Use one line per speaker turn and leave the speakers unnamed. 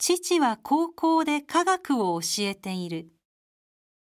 父は高校で科学を教えている。